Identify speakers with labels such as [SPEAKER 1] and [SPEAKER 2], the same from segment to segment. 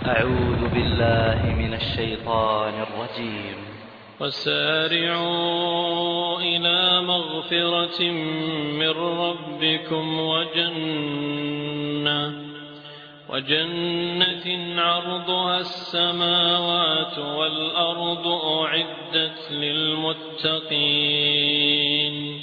[SPEAKER 1] أعوذ بالله من الشيطان الرجيم.
[SPEAKER 2] وسارعوا إلى مغفرة من ربكم وجنة عرضها السماوات والأرض أعدت للمتقين.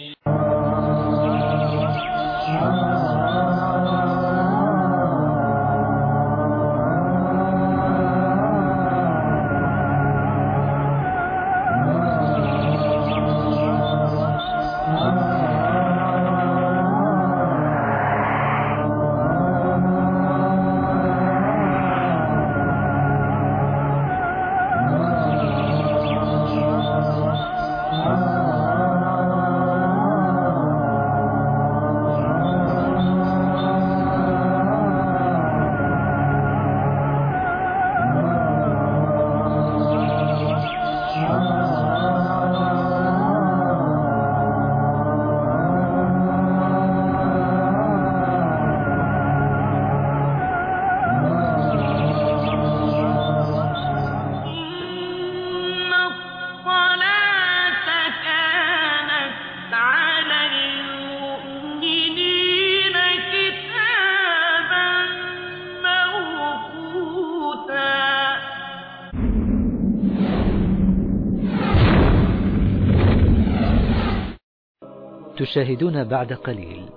[SPEAKER 3] تشاهدون بعد قليل.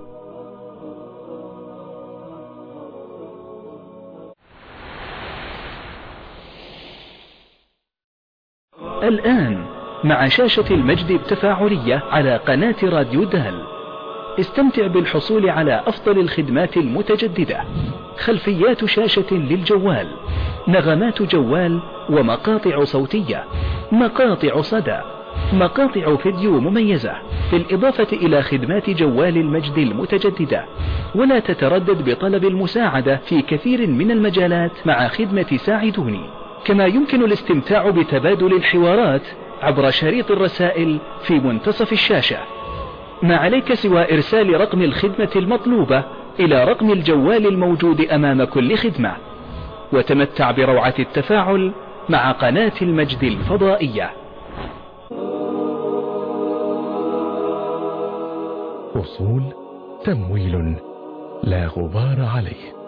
[SPEAKER 3] الآن مع شاشة المجد التفاعلية على قناة راديو دال. استمتع بالحصول على أفضل الخدمات المتجددة: خلفيات شاشة للجوال، نغمات جوال ومقاطع صوتية، مقاطع صدى، مقاطع فيديو مميزة، بالإضافة إلى خدمات جوال المجد المتجددة. ولا تتردد بطلب المساعدة في كثير من المجالات مع خدمة ساعدوني. كما يمكن الاستمتاع بتبادل الحوارات عبر شريط الرسائل في منتصف الشاشة. ما عليك سوى إرسال رقم الخدمة المطلوبة إلى رقم الجوال الموجود أمام كل خدمة. وتمتع بروعة التفاعل مع قناة المجد الفضائية.
[SPEAKER 4] أصول تمويل لا غبار عليه.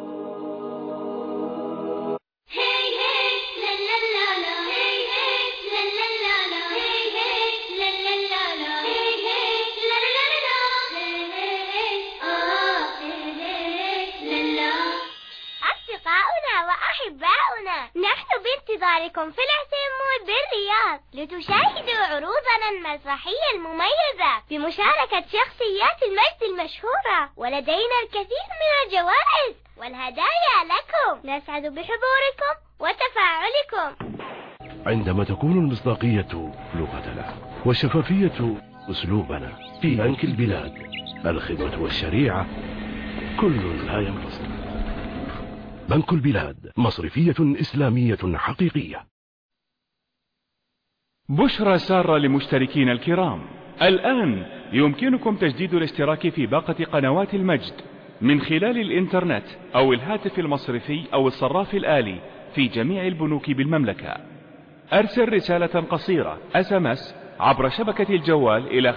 [SPEAKER 5] نحن بانتظاركم في الحسين مول بالرياض لتشاهدوا عروضنا المسرحية المميزة بمشاركة شخصيات المجد المشهورة، ولدينا الكثير من الجوائز والهدايا لكم. نسعد بحضوركم وتفاعلكم.
[SPEAKER 6] عندما تكون المصداقية لغتنا والشفافية أسلوبنا في بنك البلاد، الخدمة والشريعة كل لا ينفصل. بنك البلاد، مصرفية إسلامية حقيقية.
[SPEAKER 7] بشرى سارة لمشتركين الكرام: الآن يمكنكم تجديد الاشتراك في باقة قنوات المجد من خلال الإنترنت أو الهاتف المصرفي أو الصراف الآلي في جميع البنوك بالمملكة. أرسل رسالة قصيرة SMS عبر شبكة الجوال إلى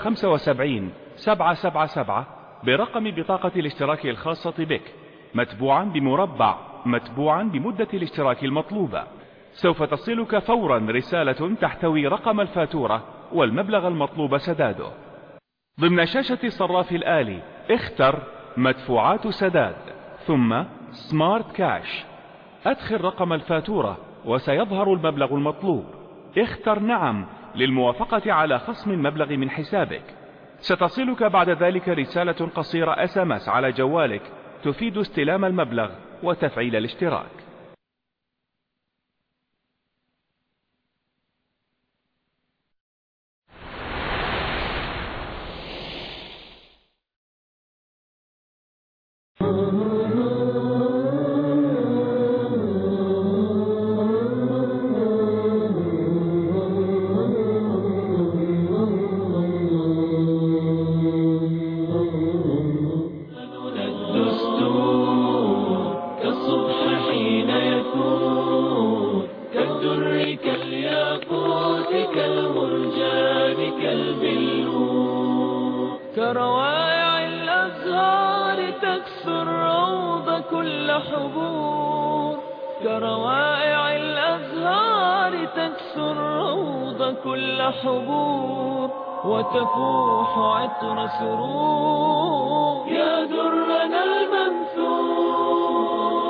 [SPEAKER 7] 75777 برقم بطاقة الاشتراك الخاصة بك، متبوعا بمربع متبوعا بمدة الاشتراك المطلوبة. سوف تصلك فورا رسالة تحتوي رقم الفاتورة والمبلغ المطلوب سداده. ضمن شاشة الصراف الآلي اختر مدفوعات سداد ثم سمارت كاش. أدخل رقم الفاتورة وسيظهر المبلغ المطلوب. اختر نعم للموافقة على خصم المبلغ من حسابك. ستصلك بعد ذلك رسالة قصيرة SMS على جوالك تفيد استلام المبلغ وتفعيل الاشتراك.
[SPEAKER 2] الدستور كالصبح حين الياقوت كالمرجان كالبلور كروائع الأزهار تكسو الروض كل حبور كروائع الأزهار تكسو الروض كل حبور وتفوح عطر سرور يا درنا المنثور.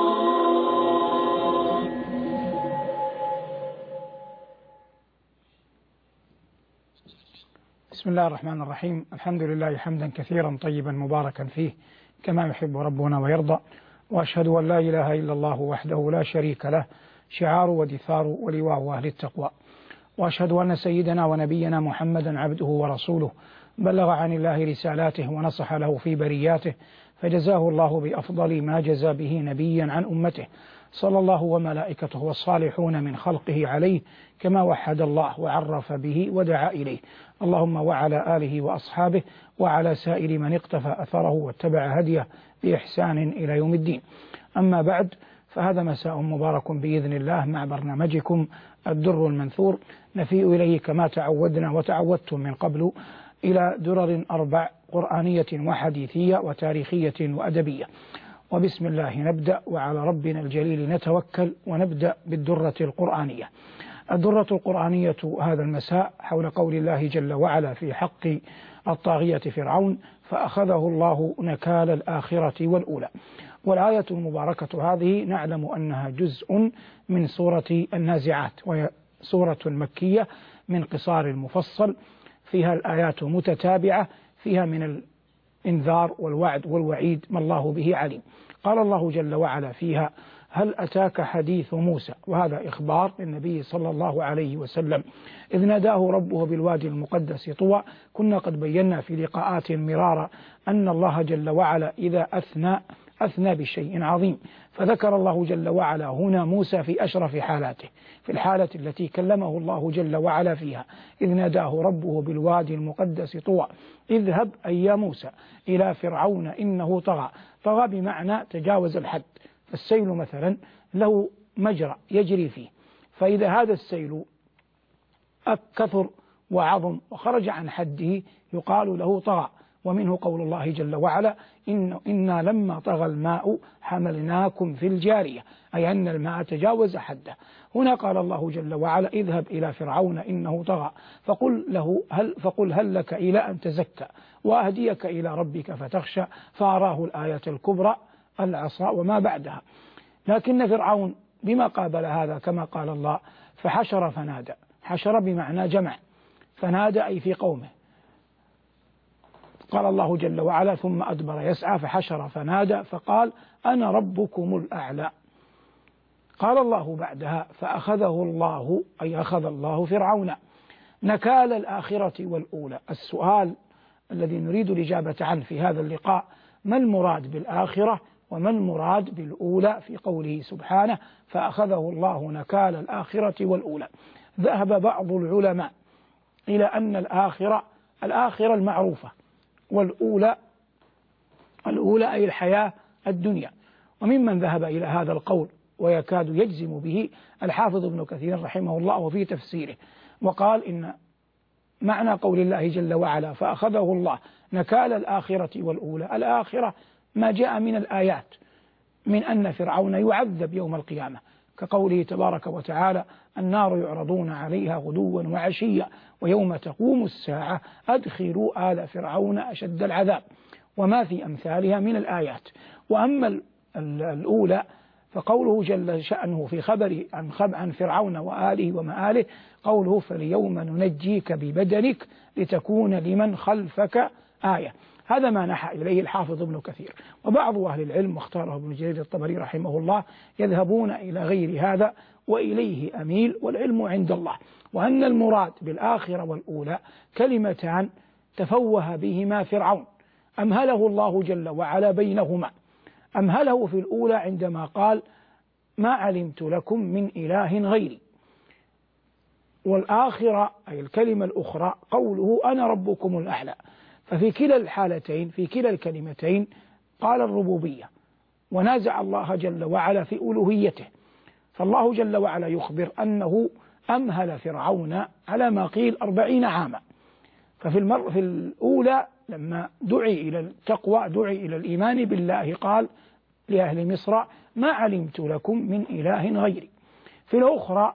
[SPEAKER 8] بسم الله الرحمن الرحيم. الحمد لله حمدا كثيرا طيبا مباركا فيه كما يحب ربنا ويرضى، وأشهد أن لا إله إلا الله وحده لا شريك له شعار ودثار ولواء أهل التقوى، وأشهد أن سيدنا ونبينا محمدا عبده ورسوله بلغ عن الله رسالاته ونصح له في برياته، فجزاه الله بأفضل ما جزى به نبيا عن أمته، صلى الله وملائكته والصالحون من خلقه عليه كما وحد الله وعرف به ودعا إليه، اللهم وعلى آله وأصحابه وعلى سائر من اقتفى أثره واتبع هديه بإحسان إلى يوم الدين. أما بعد، فهذا مساء مبارك بإذن الله مع برنامجكم الدر المنثور، نفيء إليه كما تعودنا وتعودتم من قبل إلى درر 4 قرآنية وحديثية وتاريخية وأدبية. وبسم الله نبدأ، وعلى ربنا الجليل نتوكل، ونبدأ بالدرة القرآنية. الدرة القرآنية هذا المساء حول قول الله جل وعلا في حق الطاغية فرعون: فأخذه الله نكال الآخرة والأولى. والآية المباركة هذه نعلم أنها جزء من سورة النازعات، وهي سورة مكية من قصار المفصل، فيها الآيات متتابعة، فيها من الإنذار والوعد والوعيد ما الله به عليم. قال الله جل وعلا فيها: هل أتاك حديث موسى؟ وهذا إخبار للنبي صلى الله عليه وسلم إذ ناداه ربه بالوادي المقدس طوى. كنا قد بينا في لقاءات مرارا أن الله جل وعلا إذا أثنى بشيء عظيم، فذكر الله جل وعلا هنا موسى في أشرف حالاته، في الحالة التي كلمه الله جل وعلا فيها إذ ناداه ربه بالوادي المقدس طوى اذهب أي يا موسى إلى فرعون إنه طغى. طغى بمعنى تجاوز الحد. فالسيل مثلا له مجرى يجري فيه، فإذا هذا السيل كثر وعظم وخرج عن حده يقال له طغى. ومنه قول الله جل وعلا: إنا لما طغى الماء حملناكم في الجارية، أي أن الماء تجاوز حده. هنا قال الله جل وعلا: اذهب إلى فرعون إنه طغى فقل هل لك إلى أن تزكى وأهديك إلى ربك فتخشى، فأراه الآية الكبرى العصا وما بعدها. لكن فرعون بما قابل هذا كما قال الله: فحشر فنادى. حشر بمعنى جمع، فنادى أي في قومه. قال الله جل وعلا: ثم أدبر يسعى فحشر فنادى فقال أنا ربكم الأعلى. قال الله بعدها: فأخذه الله، أي أخذ الله فرعون نكال الآخرة والأولى. السؤال الذي نريد الإجابة عنه في هذا اللقاء: ما المراد بالآخرة وما المراد بالأولى في قوله سبحانه: فأخذه الله نكال الآخرة والأولى؟ ذهب بعض العلماء إلى أن الآخرة المعروفة، والأولى أي الحياة الدنيا. وممن ذهب إلى هذا القول ويكاد يجزم به الحافظ ابن كثير رحمه الله وفي تفسيره، وقال إن معنى قول الله جل وعلا: فأخذه الله نكال الآخرة والأولى، الآخرة ما جاء من الآيات من أن فرعون يعذب يوم القيامة، كقوله تبارك وتعالى: النار يعرضون عليها غدوا وعشيا ويوم تقوم الساعة أدخلوا آل فرعون أشد العذاب، وما في أمثالها من الآيات. وأما الأولى فقوله جل شأنه في خبره عن فرعون وآله ومآله قوله: فاليوم ننجيك ببدنك لتكون لمن خلفك آية. هذا ما نحى إليه الحافظ ابن كثير. وبعض أهل العلم واختاره ابن جرير الطبري رحمه الله يذهبون إلى غير هذا، وإليه أميل، والعلم عند الله، وأن المراد بالآخرة والأولى كلمتان تفوه بهما فرعون، أمهله الله جل وعلا بينهما. أمهله في الأولى عندما قال: ما علمت لكم من إله غيري. والآخرة أي الكلمة الأخرى قوله: أنا ربكم الأعلى. ففي كلا الحالتين، في كلا الكلمتين، قال الربوبية، ونازع الله جل وعلا في ألوهيته. فالله جل وعلا يخبر أنه أمهل فرعون على ما قيل 40 عاما. ففي الأولى لما دعي إلى التقوى دعي إلى الإيمان بالله قال لأهل مصر ما علمت لكم من إله غيري. في الأخرى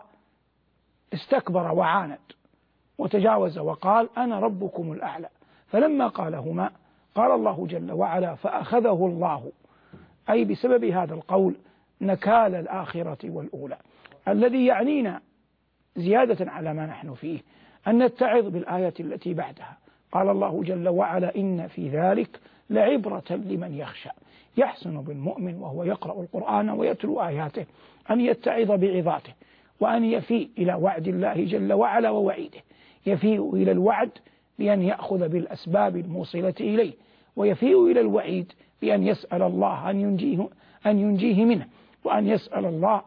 [SPEAKER 8] استكبر وعاند وتجاوز وقال أنا ربكم الأعلى. فلما قالهما قال الله جل وعلا فأخذه الله، أي بسبب هذا القول نكال الآخرة والأولى. الذي يعنينا زيادة على ما نحن فيه أن نتعظ بالآية التي بعدها. قال الله جل وعلا إن في ذلك لعبرة لمن يخشى. يحسن بالمؤمن وهو يقرأ القرآن ويتلو آياته أن يتعظ بعظاته، وأن يفيء إلى وعد الله جل وعلا ووعيده. يفيء إلى الوعد بأن يأخذ بالأسباب الموصلة إليه، ويفيء إلى الوعيد بأن يسأل الله أن ينجيه منه، وأن يسأل الله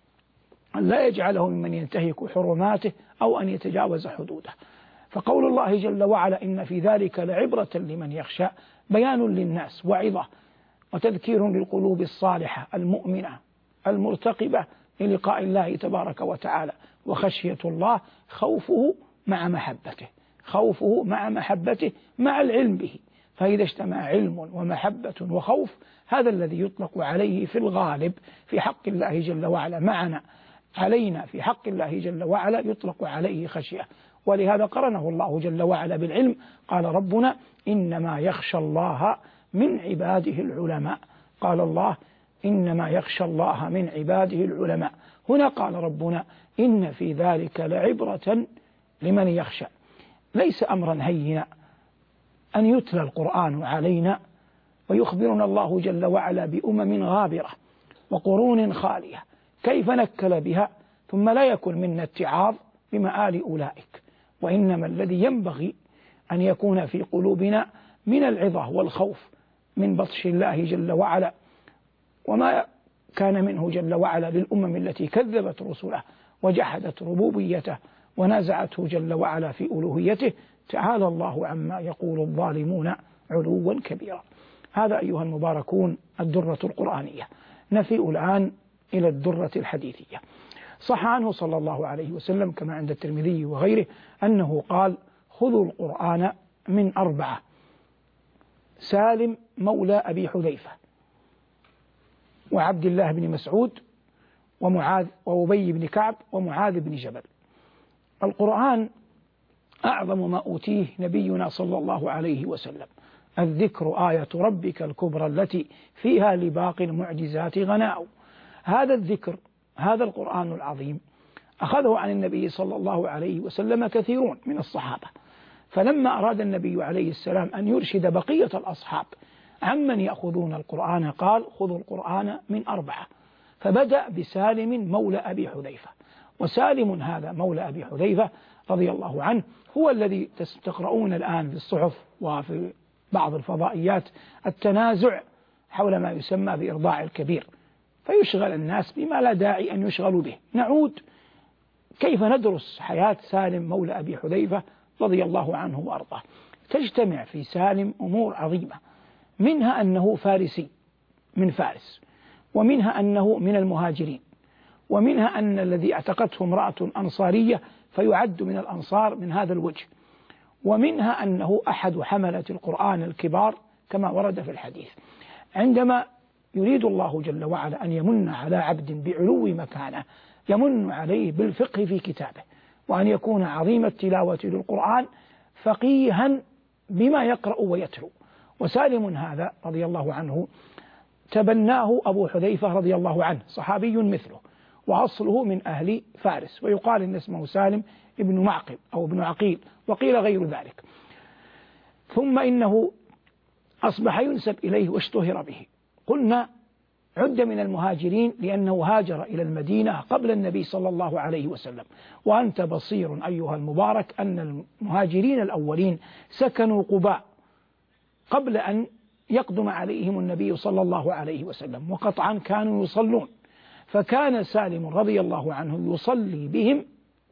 [SPEAKER 8] أن لا يجعله ممن ينتهك حرماته أو أن يتجاوز حدوده. فقول الله جل وعلا إن في ذلك لعبرة لمن يخشى بيان للناس وعظة وتذكير للقلوب الصالحة المؤمنة المرتقبة للقاء الله تبارك وتعالى. وخشية الله خوفه مع محبته، خوفه مع محبته مع العلم به. فإذا اجتمع علم ومحبة وخوف هذا الذي يطلق عليه في الغالب في حق الله جل وعلا معنا علينا في حق الله جل وعلا يطلق عليه خشية. ولهذا قرنه الله جل وعلا بالعلم. قال ربنا إنما يخشى الله من عباده العلماء. قال الله إنما يخشى الله من عباده العلماء. هنا قال ربنا إن في ذلك لعبرة لمن يخشى. ليس أمرا هينا أن يتلى القرآن علينا ويخبرنا الله جل وعلا بأمم غابرة وقرون خالية كيف نكل بها ثم لا يكن منا اتعاظ بمآل أولئك. وإنما الذي ينبغي أن يكون في قلوبنا من العظة والخوف من بطش الله جل وعلا وما كان منه جل وعلا للأمم التي كذبت رسله وجحدت ربوبيته ونازعته جل وعلا في ألوهيته. تعالى الله عما يقول الظالمون علوا كبيرا. هذا أيها المباركون الدرة القرآنية. نفيء الآن إلى الدرة الحديثية. صح عنه صلى الله عليه وسلم كما عند الترمذي وغيره أنه قال خذوا القرآن من 4: سالم مولى أبي حذيفة، وعبد الله بن مسعود، ومعاذ وأبي بن كعب، ومعاذ بن جبل. القرآن أعظم ما أوتيه نبينا صلى الله عليه وسلم. الذكر آية ربك الكبرى التي فيها لباقي المعجزات غناء. هذا الذكر هذا القرآن العظيم أخذه عن النبي صلى الله عليه وسلم كثيرون من الصحابة. فلما أراد النبي عليه السلام أن يرشد بقية الأصحاب عمن يأخذون القرآن قال خذوا القرآن من 4. فبدأ بسالم مولى أبي حذيفة. وسالم هذا مولى أبي حذيفة رضي الله عنه هو الذي تقرؤون الآن في الصحف وفي بعض الفضائيات التنازع حول ما يسمى بإرضاع الكبير، فيشغل الناس بما لا داعي أن يشغلوا به. نعود كيف ندرس حياة سالم مولى أبي حذيفة رضي الله عنه وأرضاه. تجتمع في سالم أمور عظيمة، منها أنه فارسي من فارس، ومنها أنه من المهاجرين، ومنها أن الذي اعتقته امرأة أنصارية فيعد من الأنصار من هذا الوجه، ومنها أنه أحد حملة القرآن الكبار كما ورد في الحديث. عندما يريد الله جل وعلا أن يمن على عبد بعلو مكانه يمن عليه بالفقه في كتابه، وأن يكون عظيم التلاوة للقرآن فقيها بما يقرأ ويتلو. وسالم هذا رضي الله عنه تبناه أبو حذيفة رضي الله عنه، صحابي مثله، وأصله من أهل فارس، ويقال إن اسمه سالم ابن معقل أو ابن عقيل، وقيل غير ذلك. ثم إنه أصبح ينسب إليه واشتهر به. قلنا عد من المهاجرين لأنه هاجر إلى المدينة قبل النبي صلى الله عليه وسلم. وأنت بصير أيها المبارك أن المهاجرين الأولين سكنوا قباء قبل أن يقدم عليهم النبي صلى الله عليه وسلم، وقطعا كانوا يصلون، فكان سالم رضي الله عنه يصلي بهم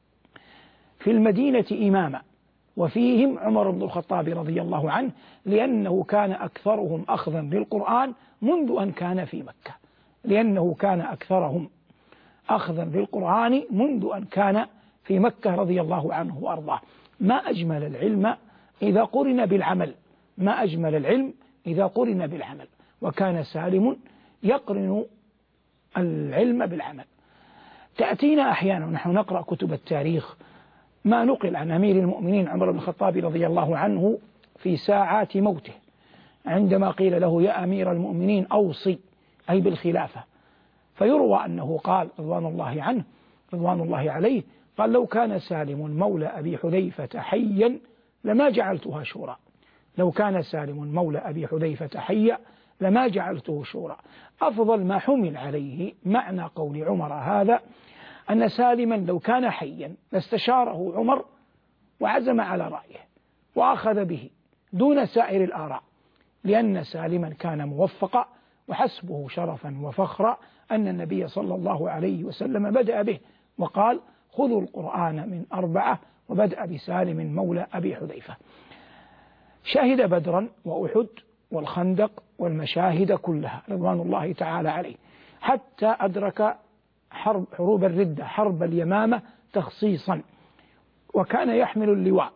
[SPEAKER 8] في المدينة إماما، وفيهم عمر بن الخطاب رضي الله عنه، لأنه كان أكثرهم أخذا للقرآن منذ أن كان في مكة، لأنه كان أكثرهم أخذا للقرآن منذ أن كان في مكة رضي الله عنه وأرضاه. ما أجمل العلم إذا قرن بالعمل، ما أجمل العلم إذا قرن بالعمل. وكان سالم يقرن العلم بالعمل. تأتينا أحيانا ونحن نقرأ كتب التاريخ ما نقل عن أمير المؤمنين عمر بن الخطاب رضي الله عنه في ساعات موته، عندما قيل له يا أمير المؤمنين أوصي، أي بالخلافة، فيروى أنه قال رضوان الله عنه رضوان الله عليه، قال لو كان سالم مولى أبي حذيفة حيا لما جعلتها شورى، لو كان سالم مولى أبي حذيفة حيا لما جعلته شورى. أفضل ما حمل عليه معنى قول عمر هذا أن سالما لو كان حيا لاستشاره عمر وعزم على رأيه وأخذ به دون سائر الآراء، لأن سالما كان موفقا، وحسبه شرفا وفخرا أن النبي صلى الله عليه وسلم بدأ به وقال خذوا القرآن من 4، وبدأ بسالم مولى أبي حذيفة. شهد بدرا وأحد والخندق والمشاهد كلها رضوان الله تعالى عليه، حتى أدرك حروب الردة، حرب اليمامة تخصيصا، وكان يحمل اللواء،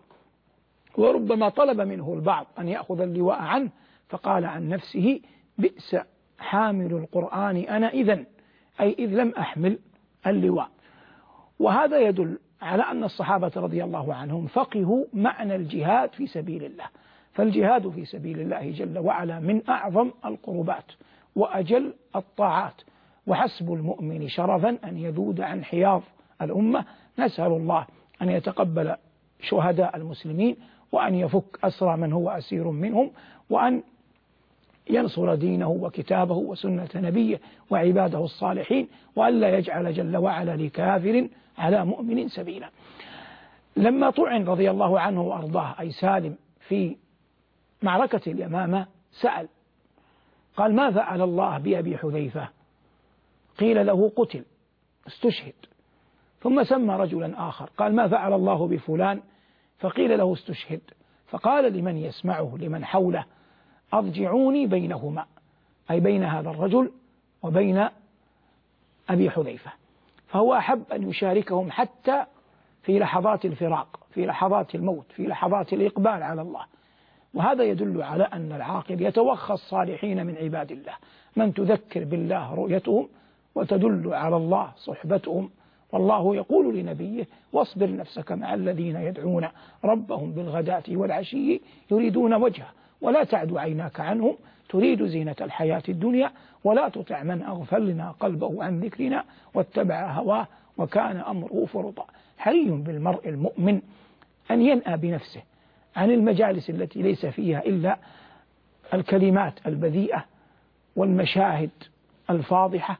[SPEAKER 8] وربما طلب منه البعض أن يأخذ اللواء عنه، فقال عن نفسه بئس حامل القرآن أنا إذن، أي إذ لم أحمل اللواء. وهذا يدل على أن الصحابة رضي الله عنهم فقهوا معنى الجهاد في سبيل الله، فالجهاد في سبيل الله جل وعلا من أعظم القربات وأجل الطاعات، وحسب المؤمن شرفا أن يذود عن حياض الأمة. نسأل الله أن يتقبل شهداء المسلمين، وأن يفك أسرى من هو أسير منهم، وأن ينصر دينه وكتابه وسنة نبيه وعباده الصالحين، وأن لا يجعل جل وعلا لكافر على مؤمن سبيلا. لما طعن رضي الله عنه وأرضاه أي سالم في معركة اليمامة سأل، قال ما فعل الله بأبي حذيفة؟ قيل له قتل استشهد. ثم سمى رجلا آخر قال ما فعل الله بفلان؟ فقيل له استشهد. فقال لمن يسمعه لمن حوله أضجعوني بينهما، أي بين هذا الرجل وبين أبي حذيفة. فهو أحب أن يشاركهم حتى في لحظات الفراق، في لحظات الموت، في لحظات الإقبال على الله. وهذا يدل على أن العاقل يتوخى الصالحين من عباد الله، من تذكر بالله رؤيتهم وتدل على الله صحبتهم. والله يقول لنبيه واصبر نفسك مع الذين يدعون ربهم بالغداة والعشي يريدون وجهه ولا تعد عيناك عنهم تريد زينة الحياة الدنيا ولا تطع من أغفلنا قلبه عن ذكرنا واتبع هواه وكان أمره فرطا. حري بالمرء المؤمن أن ينأى بنفسه عن المجالس التي ليس فيها إلا الكلمات البذيئة والمشاهد الفاضحة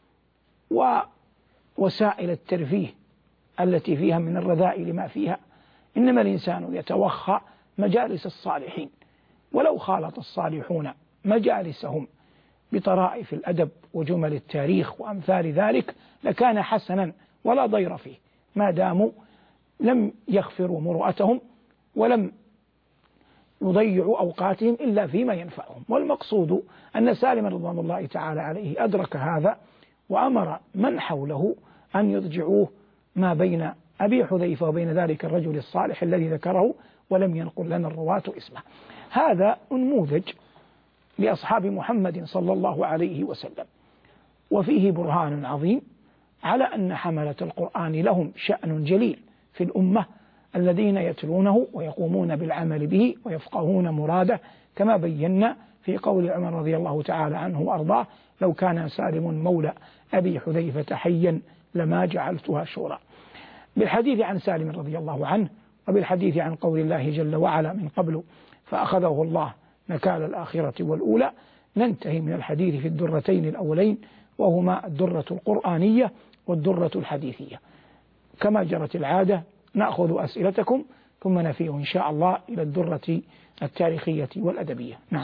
[SPEAKER 8] ووسائل الترفيه التي فيها من الرذائل ما فيها. إنما الإنسان يتوخى مجالس الصالحين، ولو خالط الصالحون مجالسهم بطرائف الأدب وجمل التاريخ وأمثال ذلك لكان حسنا ولا ضير فيه، ما داموا لم يغفروا مروءتهم ولم يضيعوا أوقاتهم إلا فيما ينفعهم. والمقصود أن سالم رضوان الله تعالى عليه أدرك هذا وأمر من حوله أن يضجعوه ما بين أبي حذيفة وبين ذلك الرجل الصالح الذي ذكره ولم ينقل لنا الرواة اسمه. هذا نموذج لأصحاب محمد صلى الله عليه وسلم، وفيه برهان عظيم على أن حملة القرآن لهم شأن جليل في الأمة، الذين يتلونه ويقومون بالعمل به ويفقهون مراده، كما بينا في قول عمر رضي الله تعالى عنه وأرضاه لو كان سالم مولى أبي حذيفة حيا لما جعلتها شورى. بالحديث عن سالم رضي الله عنه وبالحديث عن قول الله جل وعلا من قبل فأخذه الله نكال الآخرة والأولى ننتهي من الحديث في الدرتين الأولين، وهما الدرة القرآنية والدرة الحديثية. كما جرت العادة نأخذ أسئلتكم ثم نفيه إن شاء الله إلى الدرة التاريخية والأدبية. نعم.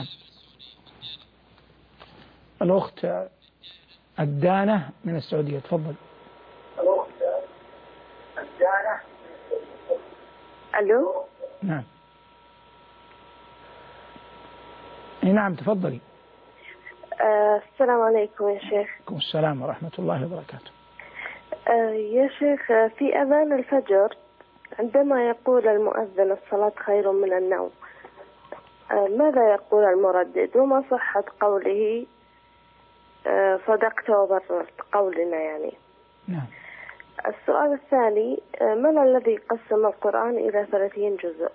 [SPEAKER 8] الأخت الدانة من السعودية، تفضل.
[SPEAKER 9] الأخت الدانة. ألو.
[SPEAKER 8] نعم. نعم تفضلي.
[SPEAKER 9] السلام عليكم يا شيخ.
[SPEAKER 8] عليكم السلام ورحمة الله وبركاته.
[SPEAKER 10] يا شيخ، في أذان الفجر عندما يقول المؤذن الصلاة خير من النوم، ماذا يقول المردد وما صحة قوله صدقت وبررت قولنا يعني؟
[SPEAKER 8] نعم.
[SPEAKER 10] السؤال الثاني، من الذي قسم القرآن إلى 30 جزء؟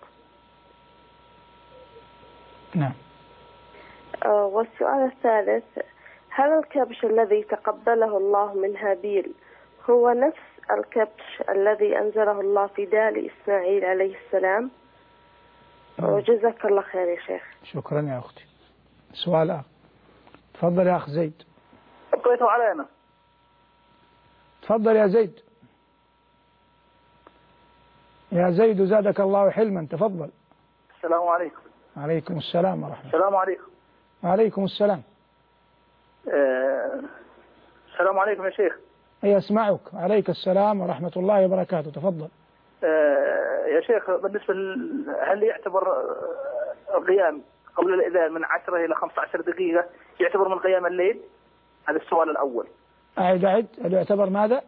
[SPEAKER 8] نعم.
[SPEAKER 10] والسؤال الثالث، هل الكبش الذي تقبله الله من هابيل هو نفس الكبش الذي أنزله الله في دال إسماعيل عليه السلام؟ وجزاك الله خير يا شيخ.
[SPEAKER 8] شكرا يا أختي. سؤال آخر، تفضل يا أخ زيد.
[SPEAKER 11] بقيتوا علينا.
[SPEAKER 8] تفضل يا زيد. يا زيد زادك الله حلما، تفضل.
[SPEAKER 11] السلام عليكم.
[SPEAKER 8] عليكم السلام ورحمة الله.
[SPEAKER 11] السلام عليكم.
[SPEAKER 8] وعليكم السلام.
[SPEAKER 11] السلام عليكم يا شيخ.
[SPEAKER 8] أي أسمعك. عليك السلام ورحمة الله وبركاته، تفضل.
[SPEAKER 11] يا شيخ، بالنسبة هل يعتبر القيام قبل الأذان من 10 إلى 15 دقيقة يعتبر من قيام الليل؟ هذا السؤال الأول.
[SPEAKER 8] أعد. هل يعتبر ماذا؟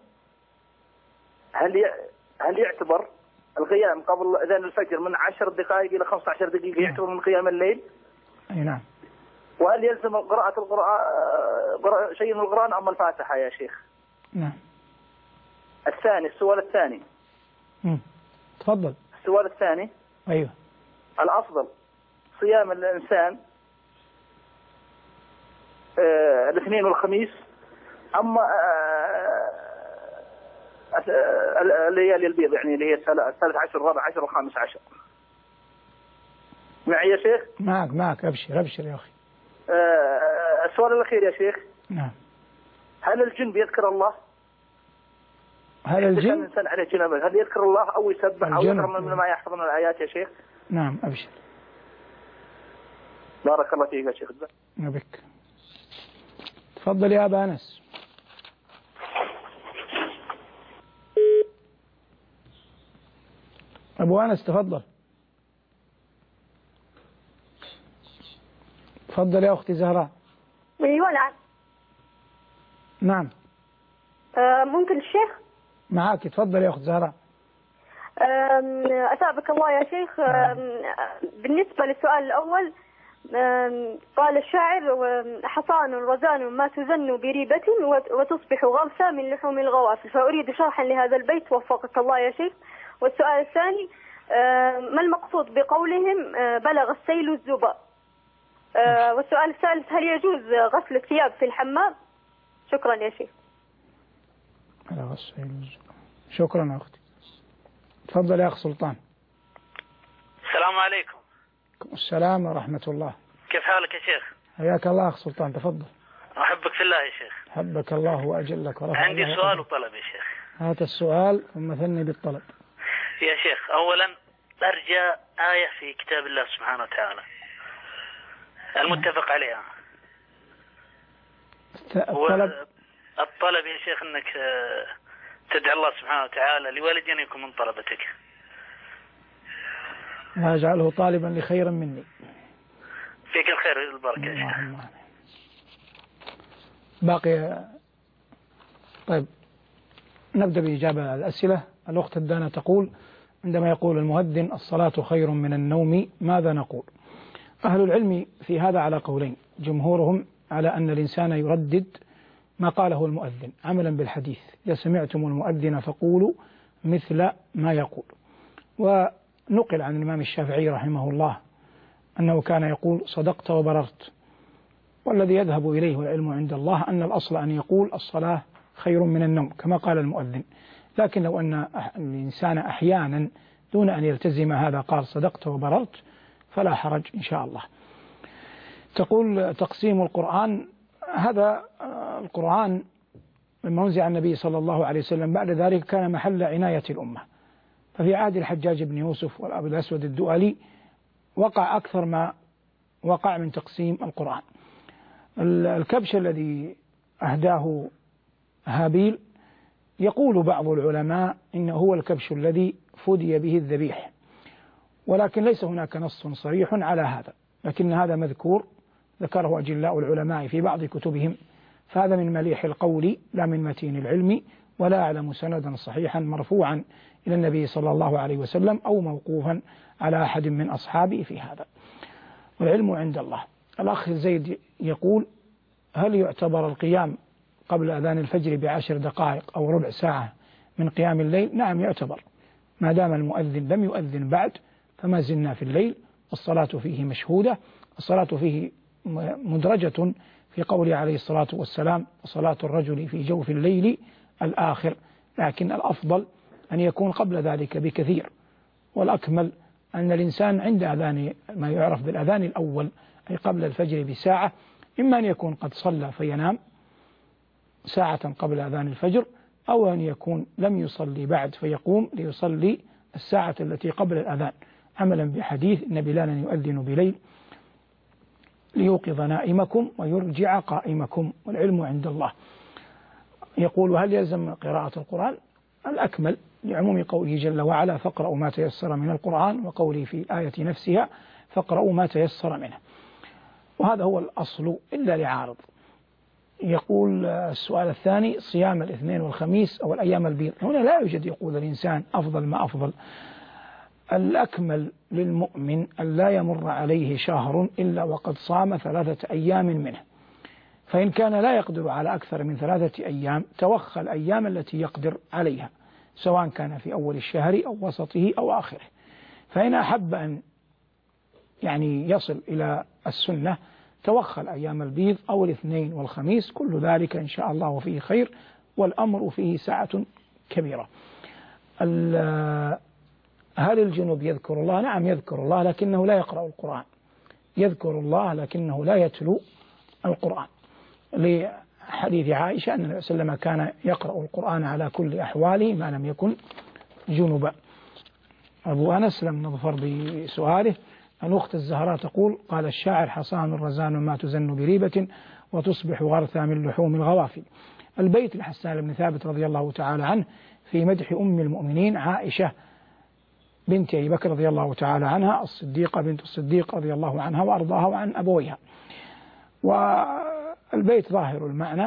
[SPEAKER 11] هل يعتبر القيام قبل أذان الفجر من 10 دقائق إلى 15 دقيقة يعتبر من قيام الليل؟
[SPEAKER 8] أي نعم.
[SPEAKER 11] وهل يلزم قراءة شيء من القرآن أم الفاتحة يا شيخ؟
[SPEAKER 8] نعم.
[SPEAKER 11] السؤال الثاني.
[SPEAKER 8] تفضل.
[SPEAKER 11] السؤال الثاني.
[SPEAKER 8] أيوه.
[SPEAKER 11] الأفضل صيام الإنسان الاثنين والخميس أما الليالي البيض، يعني اللي هي 13 14 و15. معي يا شيخ؟
[SPEAKER 8] معك. أبشر يا أخي.
[SPEAKER 11] السؤال الأخير يا شيخ.
[SPEAKER 8] نعم.
[SPEAKER 11] هل الجن بيذكر الله؟
[SPEAKER 8] هل الجن؟
[SPEAKER 11] الإنسان على جنبه هل يذكر الله أو يسبح أو يقرأ من ما يحفظ من الآيات يا شيخ؟
[SPEAKER 8] نعم. أبشر.
[SPEAKER 11] بارك الله فيك يا شيخ.
[SPEAKER 8] بك. تفضل يا أبا أنس. أبو أنس تفضل. تفضل يا أختي زهراء.
[SPEAKER 12] أيوة.
[SPEAKER 8] نعم.
[SPEAKER 12] ممكن الشيخ؟
[SPEAKER 8] معك. تفضل يا أخت زهراء.
[SPEAKER 12] أثابك الله يا شيخ. بالنسبة للسؤال الأول، قال الشاعر: حصان رزان ما تزن بريبة وتصبح غرسا من لحوم الغوافل. فأريد شرحا لهذا البيت وفقك الله يا شيخ. والسؤال الثاني، ما المقصود بقولهم بلغ السيل الزبا؟ والسؤال الثالث، هل يجوز غسل الثياب في الحمام؟ شكرا يا شيخ.
[SPEAKER 8] بلغ السيل الزبا. شكرا يا أختي. تفضل يا أخ سلطان.
[SPEAKER 13] السلام عليكم.
[SPEAKER 8] السلام ورحمة الله.
[SPEAKER 13] كيف حالك يا شيخ؟
[SPEAKER 8] حياك الله أخ سلطان، تفضل.
[SPEAKER 13] أحبك في الله يا شيخ.
[SPEAKER 8] حبك الله وأجلك ورفع.
[SPEAKER 13] عندي سؤال وطلب يا شيخ.
[SPEAKER 8] هات السؤال ثم ثني بالطلب.
[SPEAKER 13] يا شيخ، أولا أرجى آية في كتاب الله سبحانه وتعالى المتفق عليها. الطلب يا شيخ أنك تدعي الله سبحانه وتعالى لوالدي أن يكون من طلبتك.
[SPEAKER 8] واجعله طالبا لخير مني.
[SPEAKER 13] فيك الخير والبركة يا شيخ.
[SPEAKER 8] باقي. طيب نبدأ بإجابة على الأسئلة. الأخت الدانة تقول: عندما يقول المؤذن الصلاة خير من النوم ماذا نقول؟ أهل العلم في هذا على قولين، جمهورهم على أن الإنسان يردد ما قاله المؤذن عملا بالحديث: إذا سمعتم المؤذن فقولوا مثل ما يقول. ونقل عن الإمام الشافعي رحمه الله أنه كان يقول صدقت وبررت، والذي يذهب إليه والعلم عند الله أن الأصل أن يقول الصلاة خير من النوم كما قال المؤذن. لكن لو أن الإنسان أحيانا دون أن يلتزم هذا قال صدقت وبررت فلا حرج إن شاء الله. تقول تقسيم القرآن، هذا القرآن لما نزع النبي صلى الله عليه وسلم بعد ذلك كان محل عناية الأمة. ففي عهد الحجاج بن يوسف والأبي الأسود الدؤلي وقع أكثر ما وقع من تقسيم القرآن. الكبش الذي أهداه هابيل يقول بعض العلماء إنه هو الكبش الذي فدي به الذبيح، ولكن ليس هناك نص صريح على هذا، لكن هذا مذكور ذكره أجلاء العلماء في بعض كتبهم، فهذا من مليح القول لا من متين العلم، ولا أعلم سندا صحيحا مرفوعا إلى النبي صلى الله عليه وسلم أو موقوفا على أحد من أصحابه في هذا، والعلم عند الله. الأخ زيد يقول: هل يعتبر القيام قبل أذان الفجر ب10 دقائق أو ربع ساعة من قيام الليل؟ نعم يعتبر، ما دام المؤذن لم يؤذن بعد فما زلنا في الليل، والصلاة فيه مشهودة، الصلاة فيه مدرجة في قوله عليه الصلاة والسلام: صلاة الرجل في جوف الليل الآخر. لكن الأفضل أن يكون قبل ذلك بكثير، والأكمل أن الإنسان عند أذان ما يعرف بالأذان الأول أي قبل الفجر بساعة، إما أن يكون قد صلى فينام ساعة قبل أذان الفجر، أو أن يكون لم يصلي بعد فيقوم ليصلي الساعة التي قبل الأذان، عملا بحديث إن بلالا يؤذن بليل ليوقظ نائمكم ويرجع قائمكم، والعلم عند الله. يقول: هل يلزم قراءة القرآن؟ الأكمل لعموم قوله جل وعلا: فاقرأوا ما تيسر من القرآن، وقوله في الآية نفسها: فاقرأوا ما تيسر منه، وهذا هو الأصل إلا لعارض. يقول السؤال الثاني: صيام الاثنين والخميس أو الأيام البيض، هنا لا يوجد يقول الإنسان أفضل ما أفضل، الأكمل للمؤمن أن لا يمر عليه شهر إلا وقد صام 3 أيام منه، فإن كان لا يقدر على أكثر من 3 أيام توخى الأيام التي يقدر عليها، سواء كان في أول الشهر أو وسطه أو آخره. فإن أحب أن يصل إلى السنة توخى الأيام البيض أو الاثنين والخميس، كل ذلك إن شاء الله وفيه خير، والأمر فيه سعة كبيرة. هل الجنوب يذكر الله؟ نعم يذكر الله، لكنه لا يقرأ القرآن، يذكر الله لكنه لا يتلو القرآن، لحديث عائشة أن النبي صلى الله عليه وسلم كان يقرأ القرآن على كل أحواله ما لم يكن جنبا. أبو أنس لم نظفر بسؤاله. الأخت الزهراء تقول: قال الشاعر: حصان الرزان ما تزن بريبة وتصبح غرثا من لحوم الغوافل. البيت لحسان بن ثابت رضي الله تعالى عنه في مدح أم المؤمنين عائشة بنت أبي بكر رضي الله تعالى عنها، الصديقة بنت الصديق رضي الله عنها وأرضاها وعن أبويها، والبيت ظاهر المعنى.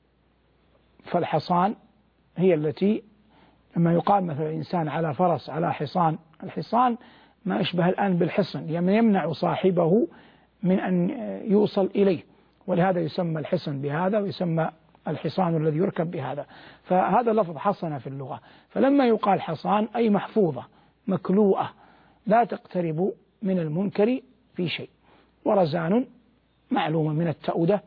[SPEAKER 8] فالحصان هي التي لما يقال مثلا الإنسان على فرس على حصان، الحصان ما أشبه الآن بالحصن، يمنع صاحبه من أن يوصل إليه، ولهذا يسمى الحصن بهذا ويسمى الحصان الذي يركب بهذا، فهذا لفظ حصن في اللغة. فلما يقال حصان أي محفوظة مكلوءة لا تقترب من المنكر في شيء. ورزان معلومة من التأودة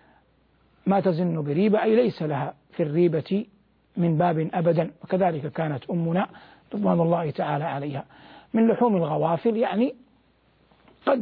[SPEAKER 8] ما تزن بريبة أي ليس لها في الريبة من باب أبدا، وكذلك كانت أمنا رضوان الله تعالى عليها. من لحوم الغوافل قد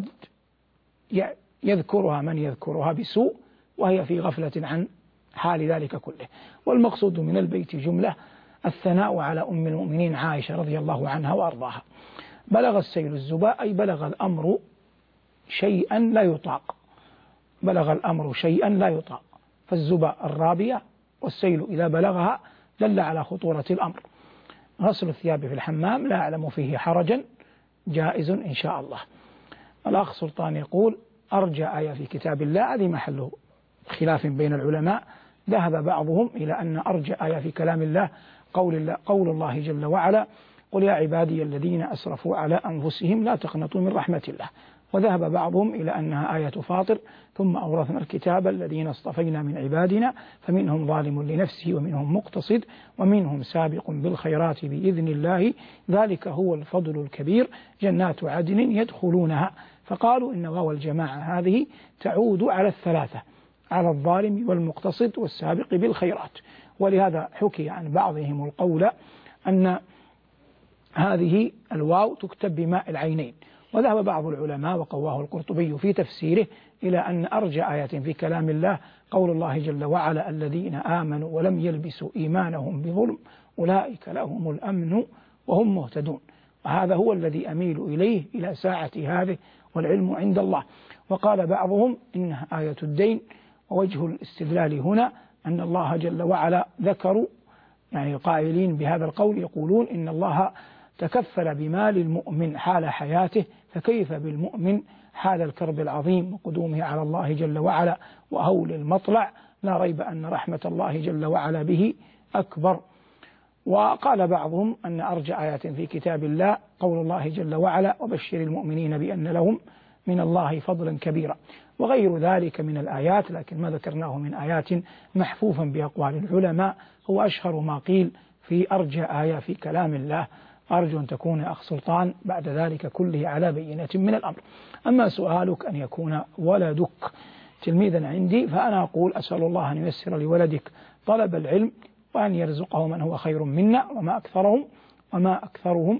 [SPEAKER 8] يذكرها من يذكرها بسوء وهي في غفلة عن حال ذلك كله. والمقصود من البيت جملة الثناء على أم المؤمنين عائشة رضي الله عنها وأرضاها. بلغ السيل الزباء أي بلغ الأمر شيئا لا يطاق، بلغ الأمر شيئا لا يطاق، فالزباء الرابية، والسيل إذا بلغها دل على خطورة الأمر. غسل الثياب في الحمام لا أعلم فيه حرجا، جائز إن شاء الله. الأخ سلطان يقول: أرجى آية في كتاب الله، هذه محل خلاف بين العلماء. ذهب بعضهم إلى أن أرجى آية في كلام الله قول الله جل وعلا: قل يا عبادي الذين أسرفوا على أنفسهم لا تقنطوا من رحمة الله. وذهب بعضهم إلى أنها آية فاطر: ثم أورثنا الكتاب الذين اصطفينا من عبادنا فمنهم ظالم لنفسه ومنهم مقتصد ومنهم سابق بالخيرات بإذن الله ذلك هو الفضل الكبير جنات عدن يدخلونها. فقالوا إن واو الجماعة هذه تعود على الثلاثة، على الظالم والمقتصد والسابق بالخيرات، ولهذا حكي عن بعضهم القول أن هذه الواو تكتب بماء العينين. وذهب بعض العلماء وقواه القرطبي في تفسيره إلى أن أرجى آية في كلام الله قول الله جل وعلا: الذين آمنوا ولم يلبسوا إيمانهم بظلم أولئك لهم الأمن وهم مهتدون. وهذا هو الذي أميل إليه إلى ساعة هذه، والعلم عند الله. وقال بعضهم إنها آية الدين، ووجه الاستدلال هنا أن الله جل وعلا ذكروا القائلين بهذا القول يقولون إن الله تكفل بمال المؤمن حال حياته، فكيف بالمؤمن حال الكرب العظيم وقدومه على الله جل وعلا وهول المطلع. لا ريب أن رحمة الله جل وعلا به أكبر. وقال بعضهم أن أرجى آيات في كتاب الله قول الله جل وعلا وبشر المؤمنين بأن لهم من الله فضلا كبيرا، وغير ذلك من الآيات، لكن ما ذكرناه من آيات محفوفا بأقوال العلماء هو أشهر ما قيل في أرجى آية في كلام الله. أرجو أن تكون أخ سلطان بعد ذلك كله على بينة من الأمر. أما سؤالك أن يكون ولدك تلميذا عندي، فأنا أقول أسأل الله أن ييسر لولدك طلب العلم وأن يرزقه من هو خير منا وما أكثرهم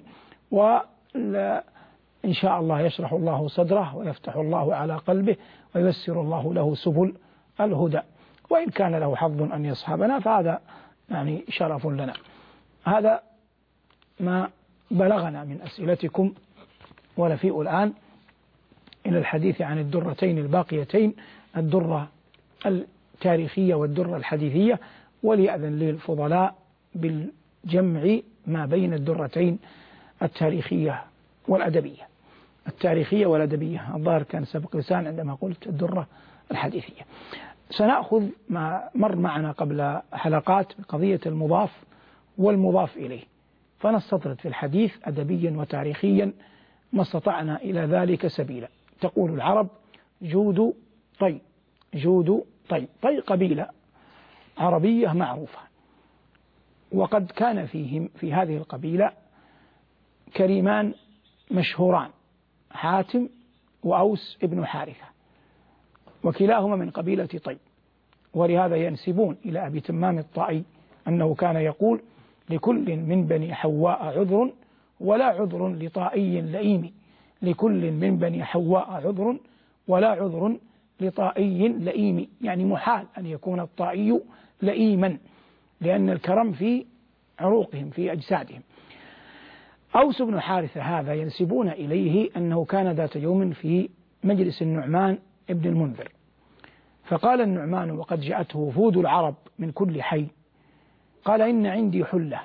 [SPEAKER 8] وإن شاء الله يشرح الله صدره ويفتح الله على قلبه وييسر الله له سبل الهدى. وإن كان له حظ أن يصحبنا فهذا يعني شرف لنا. هذا ما بلغنا من أسئلتكم، ونفيء الآن إلى الحديث عن الدرتين الباقيتين، الدرة التاريخية والدرة الحديثية، وليأذن لي الفضلاء بالجمع ما بين الدرتين التاريخية والأدبية. التاريخية والأدبية الظاهر كان سبق لسان عندما قلت الدرة الحديثية. سنأخذ ما مر معنا قبل حلقات بقضية المضاف والمضاف إليه، فنستطرد في الحديث أدبيا وتاريخيا ما استطعنا إلى ذلك سبيلا. تقول العرب جود طي، جود طي. طي قبيلة عربية معروفة، وقد كان فيهم في هذه القبيلة كريمان مشهوران، حاتم وأوس ابن حارثة، وكلاهما من قبيلة طي، ولهذا ينسبون إلى أبي تمام الطائي أنه كان يقول لكل من بني حواء عذر ولا عذر لطائي لئيم، لكل من بني حواء عذر ولا عذر لطائي لئيم، يعني محال أن يكون الطائي لئيما لأن الكرم في عروقهم في أجسادهم. أوس بن حارثة هذا ينسبون إليه أنه كان ذات يوم في مجلس النعمان ابن المنذر، فقال النعمان وقد جاءته وفود العرب من كل حي، قال إن عندي حلة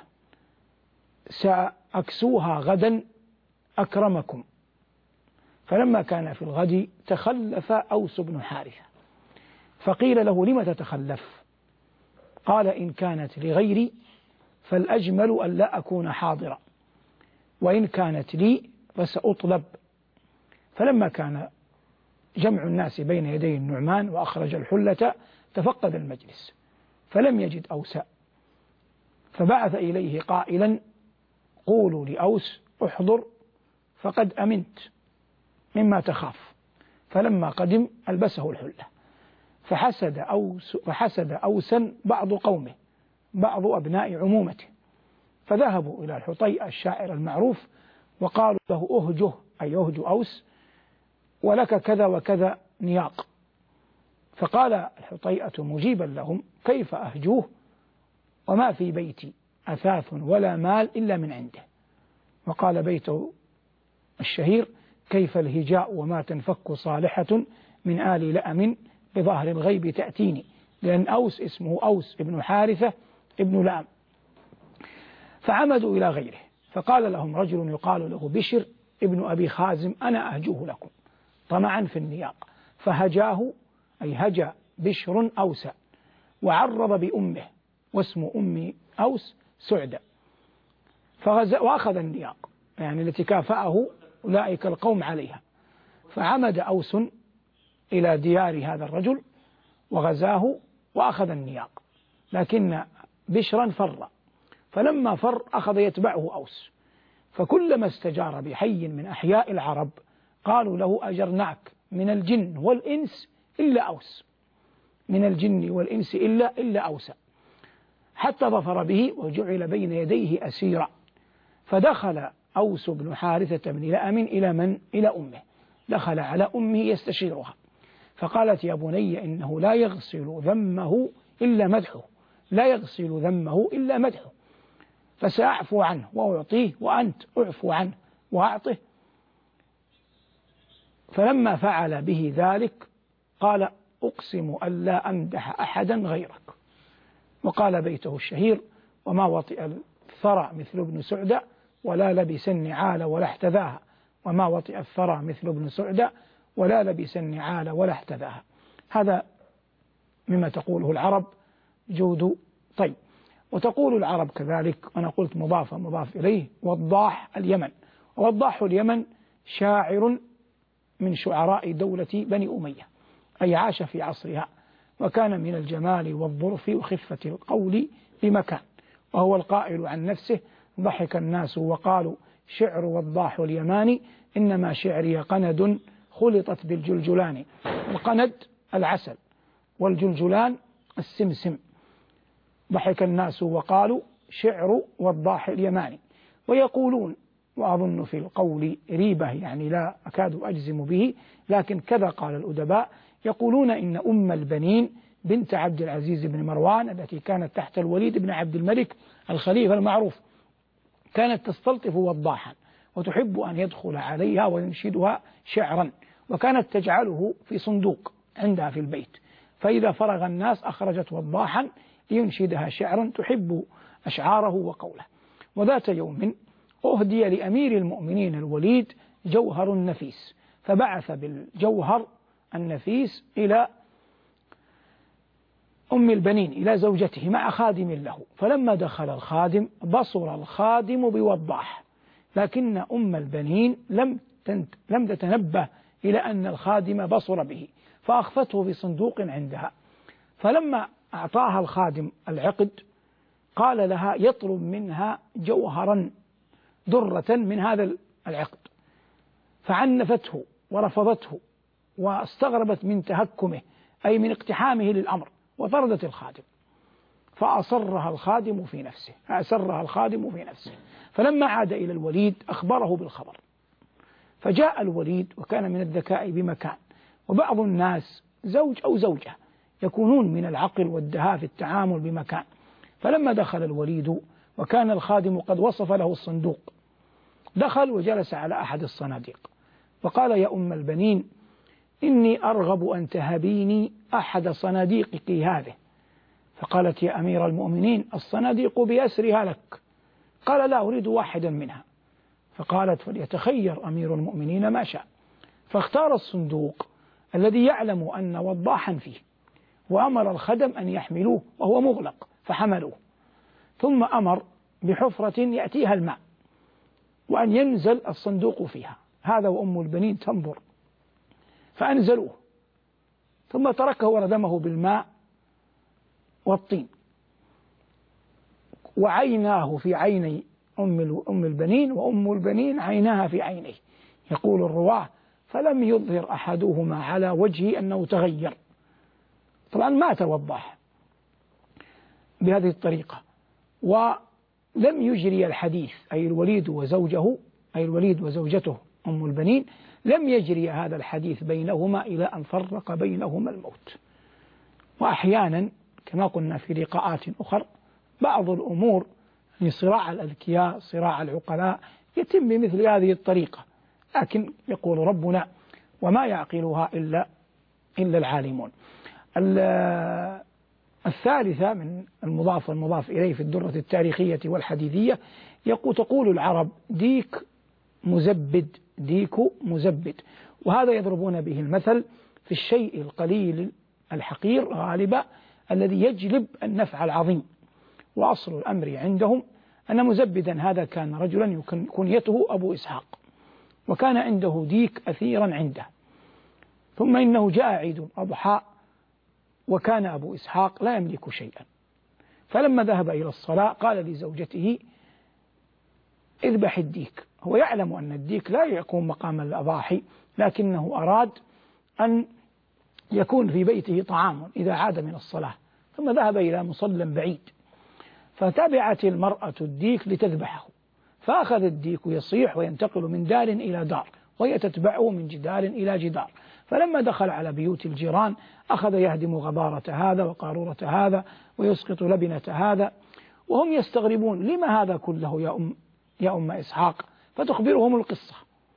[SPEAKER 8] سأكسوها غدا أكرمكم. فلما كان في الغد تخلف أوس بن حارثة، فقيل له لم تتخلف؟ قال إن كانت لغيري فالأجمل أن لا أكون حاضرا، وإن كانت لي فسأطلب. فلما كان جمع الناس بين يدي النعمان وأخرج الحلة تفقد المجلس فلم يجد أوسا، فبعث إليه قائلا قولوا لأوس احضر فقد أمنت مما تخاف. فلما قدم ألبسه الحلة، فحسد أوسا بعض قومه، بعض أبناء عمومته، فذهبوا إلى الحطيئة الشاعر المعروف وقالوا له أهجه، أي أهج أوس، ولك كذا وكذا نياق. فقال الحطيئة مجيبا لهم كيف أهجوه وما في بيتي أثاث ولا مال إلا من عنده. وقال بيته الشهير كيف الهجاء وما تنفك صالحة من آل لأم بظاهر الغيب تأتيني، لأن أوس اسمه أوس ابن حارثة ابن لأم. فعمدوا إلى غيره، فقال لهم رجل يقال له بشر ابن أبي خازم أنا أهجوه لكم طمعا في النياق. فهجاه أي هجى بشر أوسا، وعرض بأمه واسم أم أوس سعدة، وأخذ النياق يعني التي كافأه أولئك القوم عليها. فعمد أوس إلى ديار هذا الرجل وغزاه وأخذ النياق، لكن بشرا فر، فلما فر أخذ يتبعه أوس، فكلما استجار بحي من أحياء العرب قالوا له أجرناك من الجن والإنس إلا أوس، من الجن والإنس إلا أوسا، حتى ظفر به وجعل بين يديه أسيرا. فدخل أوس بن حارثة بن لأم إلى من؟ إلى أمه، دخل على أمه يستشيرها، فقالت يا بني إنه لا يغسل ذمه إلا مدحه، لا يغسل ذمه إلا مدحه، فسأعفو عنه وأعطيه وأنت أعفو عنه وأعطه. فلما فعل به ذلك قال أقسم أن لا أمدح أحدا غيرك. وقال بيته الشهير وما وطئ الثرى مثل ابن سعدة ولا لبس النعال ولا احتذاها، وما وطئ الثرى مثل ابن سعدة ولا لبس النعال ولا احتذاها. هذا مما تقوله العرب جود طيب. وتقول العرب كذلك، أنا قلت مضاف مضاف إليه، وضاح اليمن. وضاح اليمن شاعر من شعراء دولة بني أمية، أي عاش في عصرها، وكان من الجمال والظرف وخفة القول بمكان، وهو القائل عن نفسه: ضحك الناس وقالوا شعر وضاح اليماني، إنما شعري قند خلطت بالجلجلان. القند العسل، والجلجلان السمسم. ضحك الناس وقالوا شعر وضاح اليماني. ويقولون، وأظن في القول ريبة يعني لا أكاد أجزم به، لكن كذا قال الأدباء، يقولون إن أم البنين بنت عبد العزيز بن مروان التي كانت تحت الوليد بن عبد الملك الخليفة المعروف كانت تستلطف وضاحا وتحب أن يدخل عليها وينشدها شعرا، وكانت تجعله في صندوق عندها في البيت، فإذا فرغ الناس أخرجت وضاحا لينشدها شعرا تحب أشعاره وقوله. وذات يوم أهدي لأمير المؤمنين الوليد جوهر نفيس، فبعث بالجوهر النفيس إلى أم البنين إلى زوجته مع خادم له، فلما دخل الخادم بصر الخادم بوضاح، لكن أم البنين لم تتنبه إلى أن الخادم بصر به، فأخفته في صندوق عندها. فلما أعطاها الخادم العقد قال لها يطلب منها جوهرا درة من هذا العقد، فعنفته ورفضته واستغربت من تهكمه أي من اقتحامه للأمر، وطردت الخادم. فأصرها الخادم في نفسه، فلما عاد إلى الوليد أخبره بالخبر، فجاء الوليد وكان من الذكاء بمكان. وبعض الناس زوج أو زوجة يكونون من العقل والدهاء في التعامل بمكان. فلما دخل الوليد وكان الخادم قد وصف له الصندوق، دخل وجلس على أحد الصناديق وقال: يا أم البنين، إني أرغب أن تهبيني أحد صناديقك هذه. فقالت: يا أمير المؤمنين، الصناديق بأسرها لك. قال: لا أريد واحدا منها. فقالت: فليتخير أمير المؤمنين ما شاء. فاختار الصندوق الذي يعلم أن وضاحا فيه، وأمر الخدم أن يحملوه وهو مغلق، فحملوه. ثم أمر بحفرة يأتيها الماء وأن ينزل الصندوق فيها، هذا وأم البنين تنظر، فأنزلوه، ثم تركه وردمه بالماء والطين، وعيناه في عيني أم البنين، وأم البنين عيناها في عينيه. يقول الرواة: فلم يظهر أحدهما على وجهه أنه تغير. طبعا مات وضاح بهذه الطريقة، ولم يجري الحديث، أي الوليد وزوجته أم البنين، لم يجري هذا الحديث بينهما إلى أن فرق بينهما الموت. وأحيانا كما قلنا في لقاءات أخرى بعض الأمور، صراع الأذكياء، صراع العقلاء، يتم بمثل هذه الطريقة، لكن يقول ربنا: وما يعقلها إلا العالمون. الثالثة من المضاف والمضاف إليه في الدرة التاريخية والحديثية، تقول العرب: ديك مزبد، وهذا يضربون به المثل في الشيء القليل الحقير غالبا الذي يجلب النفع العظيم. وأصل الأمر عندهم أن مزبدا هذا كان رجلا كنيته أبو إسحاق، وكان عنده ديك أثيرا عنده. ثم إنه جاء عيد الأضحى وكان أبو إسحاق لا يملك شيئا، فلما ذهب إلى الصلاة قال لزوجته: اذبح الديك. هو يعلم أن الديك لا يكون مقام الأضاحي، لكنه أراد أن يكون في بيته طعام إذا عاد من الصلاة. ثم ذهب إلى مصلى بعيد، فتبعت المرأة الديك لتذبحه، فأخذ الديك يصيح وينتقل من دار إلى دار، وهي تتبعه من جدار إلى جدار. فلما دخل على بيوت الجيران أخذ يهدم غبارة هذا وقارورة هذا ويسقط لبنة هذا، وهم يستغربون: لما هذا كله يا أم إسحاق؟ فتخبرهم القصة.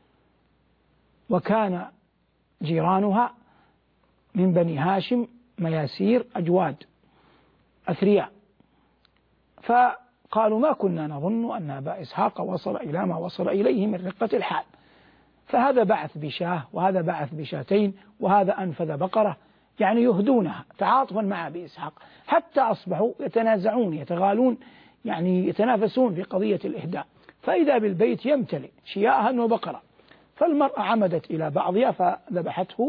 [SPEAKER 8] وكان جيرانها من بني هاشم مياسير أجواد أثرياء، فقالوا: ما كنا نظن أن أبا إسحاق وصل إلى ما وصل إليه من رقة الحال. فهذا بعث بشاه، وهذا بعث بشاتين، وهذا أنفذ بقرة، يعني يهدونها تعاطفا مع أبي إسحاق، حتى أصبحوا يتنازعون يتغالون، يعني يتنافسون في قضية الإهداء، فإذا بالبيت يمتلئ شياءها وبقرة، فالمرأة عمدت إلى بعضها فذبحته